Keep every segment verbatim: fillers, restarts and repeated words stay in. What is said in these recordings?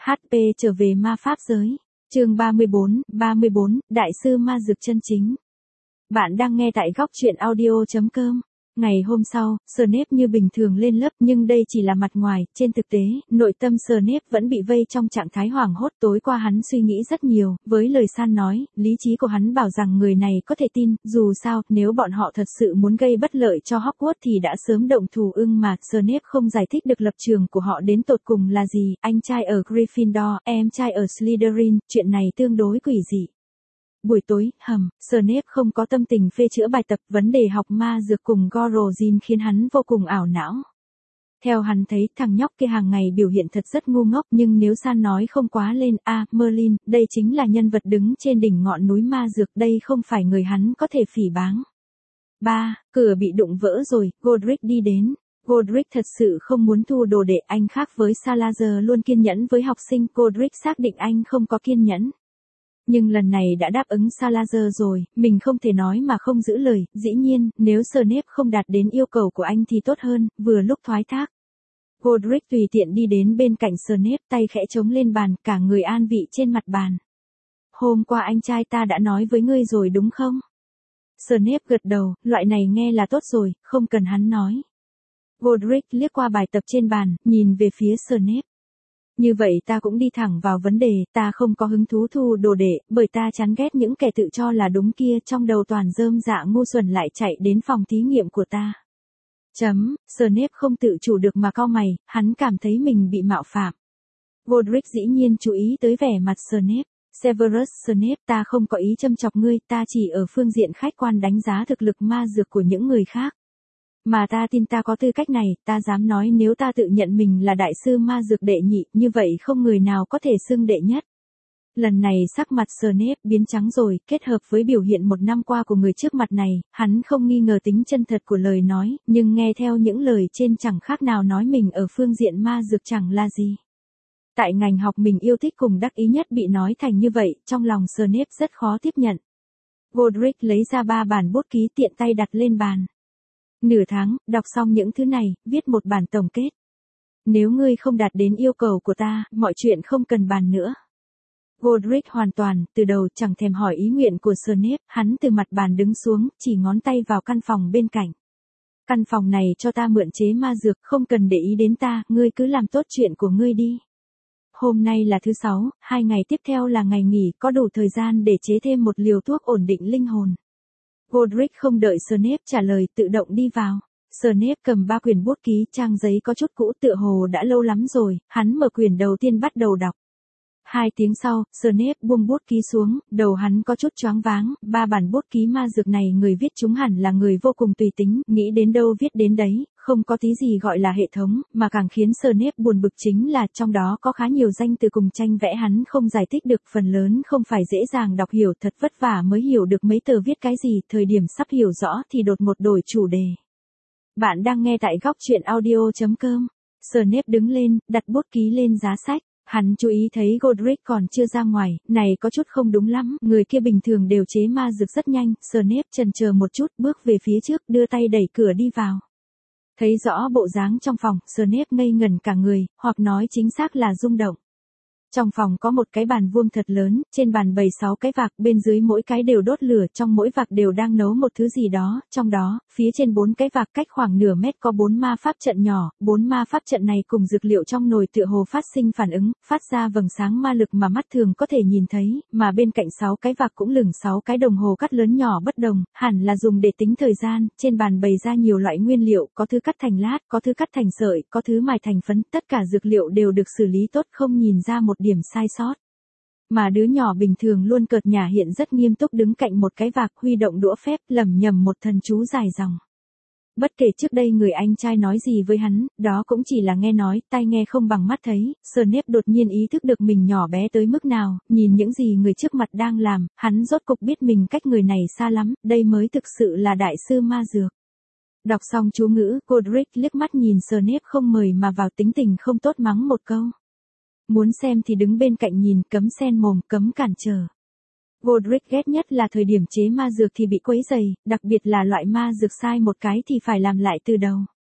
hát pê trở về ma pháp giới. Chương ba mươi bốn, ba mươi bốn, Đại sư ma dược chân chính. Bạn đang nghe tại góc truyện audio chấm com. Ngày hôm sau, Snape như bình thường lên lớp nhưng đây chỉ là mặt ngoài, trên thực tế, nội tâm Snape vẫn bị vây trong trạng thái hoảng hốt. Tối qua hắn suy nghĩ rất nhiều, với lời San nói, lý trí của hắn bảo rằng người này có thể tin, dù sao, nếu bọn họ thật sự muốn gây bất lợi cho Hogwarts thì đã sớm động thủ ưng mà. Snape không giải thích được lập trường của họ đến tột cùng là gì, anh trai ở Gryffindor, em trai ở Slytherin, chuyện này tương đối quỷ dị. Buổi tối, hầm, Snape không có tâm tình phê chữa bài tập, vấn đề học ma dược cùng Gorozin khiến hắn vô cùng ảo não. Theo hắn thấy, thằng nhóc kia hàng ngày biểu hiện thật rất ngu ngốc, nhưng nếu San nói không quá lên, a, à, Merlin, đây chính là nhân vật đứng trên đỉnh ngọn núi ma dược, đây không phải người hắn có thể phỉ báng. ba. Cửa bị đụng vỡ rồi, Godric đi đến. Godric thật sự không muốn thu đồ đệ, anh khác với Salazar luôn kiên nhẫn với học sinh, Godric xác định anh không có kiên nhẫn. Nhưng lần này đã đáp ứng Salazar rồi, mình không thể nói mà không giữ lời, dĩ nhiên, nếu Snape không đạt đến yêu cầu của anh thì tốt hơn, vừa lúc thoái thác. Godric tùy tiện đi đến bên cạnh Snape, tay khẽ chống lên bàn, cả người an vị trên mặt bàn. Hôm qua anh trai ta đã nói với ngươi rồi đúng không? Snape gật đầu, loại này nghe là tốt rồi, không cần hắn nói. Godric liếc qua bài tập trên bàn, nhìn về phía Snape. Như vậy ta cũng đi thẳng vào vấn đề, ta không có hứng thú thu đồ đệ, bởi ta chán ghét những kẻ tự cho là đúng kia, trong đầu toàn rơm dạ ngu xuẩn lại chạy đến phòng thí nghiệm của ta. Chấm, Snape không tự chủ được mà cau mày, hắn cảm thấy mình bị mạo phạm. Godric dĩ nhiên chú ý tới vẻ mặt Snape. Severus Snape, ta không có ý châm chọc ngươi, ta chỉ ở phương diện khách quan đánh giá thực lực ma dược của những người khác. Mà ta tin ta có tư cách này, ta dám nói nếu ta tự nhận mình là đại sư ma dược đệ nhị, như vậy không người nào có thể xưng đệ nhất. Lần này sắc mặt Snape biến trắng rồi, kết hợp với biểu hiện một năm qua của người trước mặt này, hắn không nghi ngờ tính chân thật của lời nói, nhưng nghe theo những lời trên chẳng khác nào nói mình ở phương diện ma dược chẳng là gì. Tại ngành học mình yêu thích cùng đắc ý nhất bị nói thành như vậy, trong lòng Snape rất khó tiếp nhận. Godric lấy ra ba bản bút ký tiện tay đặt lên bàn. Nửa tháng, đọc xong những thứ này, viết một bản tổng kết. Nếu ngươi không đạt đến yêu cầu của ta, mọi chuyện không cần bàn nữa. Godric hoàn toàn, từ đầu chẳng thèm hỏi ý nguyện của Snape, hắn từ mặt bàn đứng xuống, chỉ ngón tay vào căn phòng bên cạnh. Căn phòng này cho ta mượn chế ma dược, không cần để ý đến ta, ngươi cứ làm tốt chuyện của ngươi đi. Hôm nay là thứ sáu, hai ngày tiếp theo là ngày nghỉ, có đủ thời gian để chế thêm một liều thuốc ổn định linh hồn. Godric không đợi Snape trả lời, tự động đi vào. Snape cầm ba quyển bút ký, trang giấy có chút cũ, tựa hồ đã lâu lắm rồi, hắn mở quyển đầu tiên bắt đầu đọc. Hai tiếng sau, Snape buông bút ký xuống, đầu hắn có chút choáng váng, ba bản bút ký ma dược này người viết chúng hẳn là người vô cùng tùy tính, nghĩ đến đâu viết đến đấy, không có tí gì gọi là hệ thống, mà càng khiến Snape buồn bực chính là trong đó có khá nhiều danh từ cùng tranh vẽ hắn không giải thích được, phần lớn không phải dễ dàng đọc hiểu, thật vất vả mới hiểu được mấy tờ viết cái gì, thời điểm sắp hiểu rõ thì đột ngột đổi chủ đề. Bạn đang nghe tại góc truyện audio chấm com. Snape đứng lên, đặt bút ký lên giá sách. Hắn chú ý thấy Godric còn chưa ra ngoài, này có chút không đúng lắm, người kia bình thường đều chế ma dược rất nhanh, Snape chần chờ một chút, bước về phía trước, đưa tay đẩy cửa đi vào. Thấy rõ bộ dáng trong phòng, Snape ngây ngẩn cả người, hoặc nói chính xác là rung động. Trong phòng có một cái bàn vuông thật lớn, trên bàn bày sáu cái vạc, bên dưới mỗi cái đều đốt lửa, trong mỗi vạc đều đang nấu một thứ gì đó, trong đó, phía trên bốn cái vạc cách khoảng nửa mét có bốn ma pháp trận nhỏ, bốn ma pháp trận này cùng dược liệu trong nồi tựa hồ phát sinh phản ứng, phát ra vầng sáng ma lực mà mắt thường có thể nhìn thấy, mà bên cạnh sáu cái vạc cũng lửng sáu cái đồng hồ cắt lớn nhỏ bất đồng, hẳn là dùng để tính thời gian, trên bàn bày ra nhiều loại nguyên liệu, có thứ cắt thành lát, có thứ cắt thành sợi, có thứ mài thành phấn, tất cả dược liệu đều được xử lý tốt, không nhìn ra một điểm sai sót. Mà đứa nhỏ bình thường luôn cợt nhả hiện rất nghiêm túc đứng cạnh một cái vạc, huy động đũa phép, lẩm nhẩm một thần chú dài dòng. Bất kể trước đây người anh trai nói gì với hắn, đó cũng chỉ là nghe nói, tai nghe không bằng mắt thấy. Snape đột nhiên ý thức được mình nhỏ bé tới mức nào, nhìn những gì người trước mặt đang làm, hắn rốt cục biết mình cách người này xa lắm, đây mới thực sự là đại sư ma dược. Đọc xong chú ngữ, Godric liếc mắt nhìn Snape không mời mà vào, tính tình không tốt mắng một câu. Muốn xem thì đứng bên cạnh nhìn, cấm xen mồm, cấm cản trở. Godric ghét nhất là thời điểm chế ma dược thì bị quấy rầy, đặc biệt là loại ma dược sai một cái thì phải làm lại từ đầu.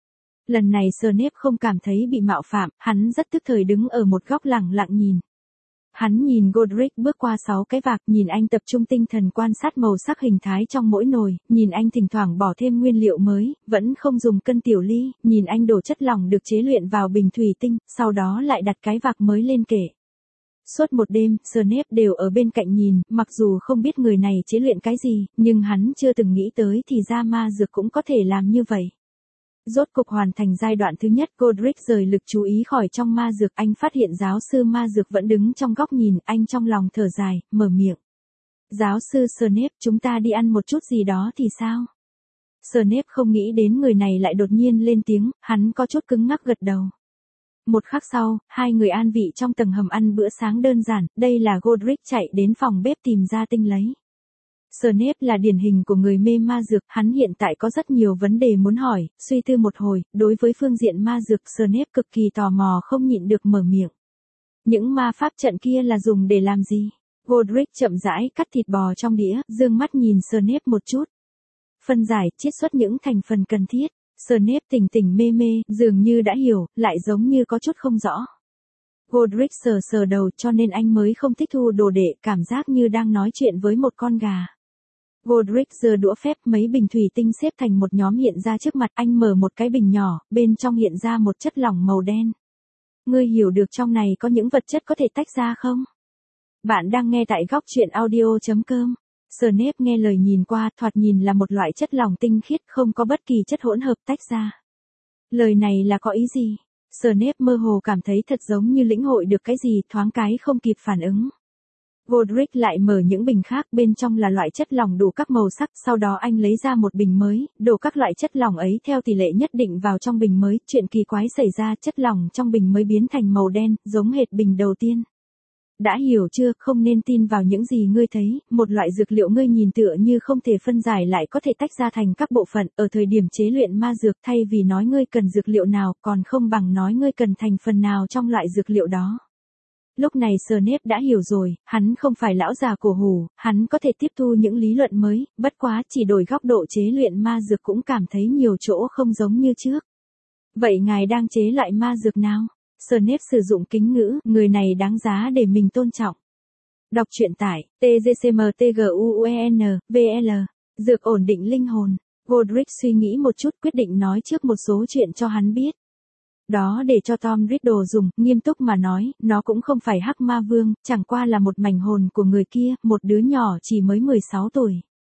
Lần này Snape không cảm thấy bị mạo phạm, hắn rất tức thời đứng ở một góc lặng lặng nhìn. Hắn nhìn Godric bước qua sáu cái vạc, nhìn anh tập trung tinh thần quan sát màu sắc hình thái trong mỗi nồi, nhìn anh thỉnh thoảng bỏ thêm nguyên liệu mới, vẫn không dùng cân tiểu ly, nhìn anh đổ chất lỏng được chế luyện vào bình thủy tinh, sau đó lại đặt cái vạc mới lên kệ. Suốt một đêm, Snape đều ở bên cạnh nhìn, mặc dù không biết người này chế luyện cái gì, nhưng hắn chưa từng nghĩ tới thì ra ma dược cũng có thể làm như vậy. Rốt cục hoàn thành giai đoạn thứ nhất, Godric rời lực chú ý khỏi trong ma dược, anh phát hiện giáo sư ma dược vẫn đứng trong góc nhìn, anh trong lòng thở dài, mở miệng. Giáo sư Snape, chúng ta đi ăn một chút gì đó thì sao? Snape không nghĩ đến người này lại đột nhiên lên tiếng, hắn có chút cứng ngắc gật đầu. Một khắc sau, hai người an vị trong tầng hầm ăn bữa sáng đơn giản, đây là Godric chạy đến phòng bếp tìm ra tinh lấy. Snape là điển hình của người mê ma dược, hắn hiện tại có rất nhiều vấn đề muốn hỏi, suy tư một hồi, đối với phương diện ma dược Snape cực kỳ tò mò không nhịn được mở miệng. Những ma pháp trận kia là dùng để làm gì? Godric chậm rãi cắt thịt bò trong đĩa, dương mắt nhìn Snape một chút. Phân giải, chiết xuất những thành phần cần thiết. Snape tỉnh tỉnh mê mê, dường như đã hiểu, lại giống như có chút không rõ. Godric sờ sờ đầu cho nên anh mới không thích thu đồ đệ, cảm giác như đang nói chuyện với một con gà. Godric giơ đũa phép, mấy bình thủy tinh xếp thành một nhóm hiện ra trước mặt, anh mở một cái bình nhỏ, bên trong hiện ra một chất lỏng màu đen. Ngươi hiểu được trong này có những vật chất có thể tách ra không? Bạn đang nghe tại góc truyện audio chấm com. Snape nghe lời nhìn qua, thoạt nhìn là một loại chất lỏng tinh khiết, không có bất kỳ chất hỗn hợp tách ra. Lời này là có ý gì? Snape mơ hồ cảm thấy thật giống như lĩnh hội được cái gì, thoáng cái không kịp phản ứng. Godric lại mở những bình khác, bên trong là loại chất lỏng đủ các màu sắc, sau đó anh lấy ra một bình mới, đổ các loại chất lỏng ấy theo tỷ lệ nhất định vào trong bình mới, chuyện kỳ quái xảy ra, chất lỏng trong bình mới biến thành màu đen, giống hệt bình đầu tiên. Đã hiểu chưa, không nên tin vào những gì ngươi thấy, một loại dược liệu ngươi nhìn tựa như không thể phân giải lại có thể tách ra thành các bộ phận, ở thời điểm chế luyện ma dược thay vì nói ngươi cần dược liệu nào, còn không bằng nói ngươi cần thành phần nào trong loại dược liệu đó. Lúc này Snape đã hiểu rồi, hắn không phải lão già cổ hủ, hắn có thể tiếp thu những lý luận mới, bất quá chỉ đổi góc độ chế luyện ma dược cũng cảm thấy nhiều chỗ không giống như trước. Vậy ngài đang chế loại ma dược nào? Snape sử dụng kính ngữ, người này đáng giá để mình tôn trọng. Đọc truyện tải, T G C M T G U E N, V L, dược ổn định linh hồn. Godric suy nghĩ một chút, quyết định nói trước một số chuyện cho hắn biết. Đó để cho Tom Riddle dùng, nghiêm túc mà nói, nó cũng không phải Hắc Ma Vương, chẳng qua là một mảnh hồn của người kia, một đứa nhỏ chỉ mới mười sáu tuổi.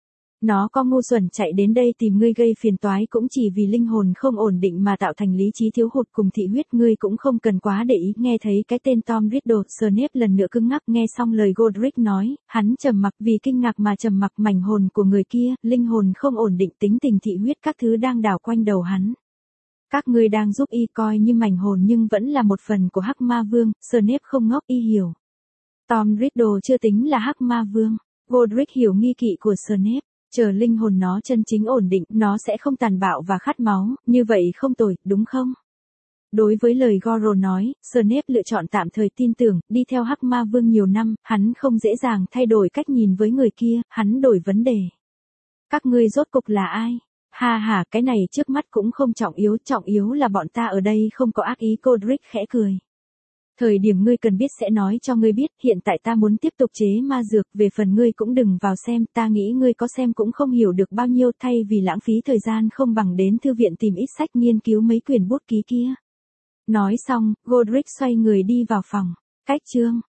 Nó có ngu xuẩn chạy đến đây tìm ngươi gây phiền toái cũng chỉ vì linh hồn không ổn định mà tạo thành lý trí thiếu hụt cùng thị huyết, ngươi cũng không cần quá để ý. Nghe thấy cái tên Tom Riddle, Snape lần nữa cứng ngắc, nghe xong lời Godric nói, hắn trầm mặc, vì kinh ngạc mà trầm mặc, mảnh hồn của người kia, linh hồn không ổn định, tính tình thị huyết các thứ đang đảo quanh đầu hắn. Các ngươi đang giúp y coi như mảnh hồn nhưng vẫn là một phần của Hắc Ma Vương, Snape không ngốc, y hiểu. Tom Riddle chưa tính là Hắc Ma Vương. Godric hiểu nghi kỵ của Snape. Chờ linh hồn nó chân chính ổn định, nó sẽ không tàn bạo và khát máu, như vậy không tồi, đúng không? Đối với lời Goro nói, Snape lựa chọn tạm thời tin tưởng, đi theo Hắc Ma Vương nhiều năm, hắn không dễ dàng thay đổi cách nhìn với người kia, hắn đổi vấn đề. Các ngươi rốt cục là ai? Ha ha, cái này trước mắt cũng không trọng yếu, trọng yếu là bọn ta ở đây không có ác ý. Godric khẽ cười. Thời điểm ngươi cần biết sẽ nói cho ngươi biết, hiện tại ta muốn tiếp tục chế ma dược, về phần ngươi cũng đừng vào xem, ta nghĩ ngươi có xem cũng không hiểu được bao nhiêu, thay vì lãng phí thời gian không bằng đến thư viện tìm ít sách nghiên cứu mấy quyển bút ký kia. Nói xong, Godric xoay người đi vào phòng. Cách chương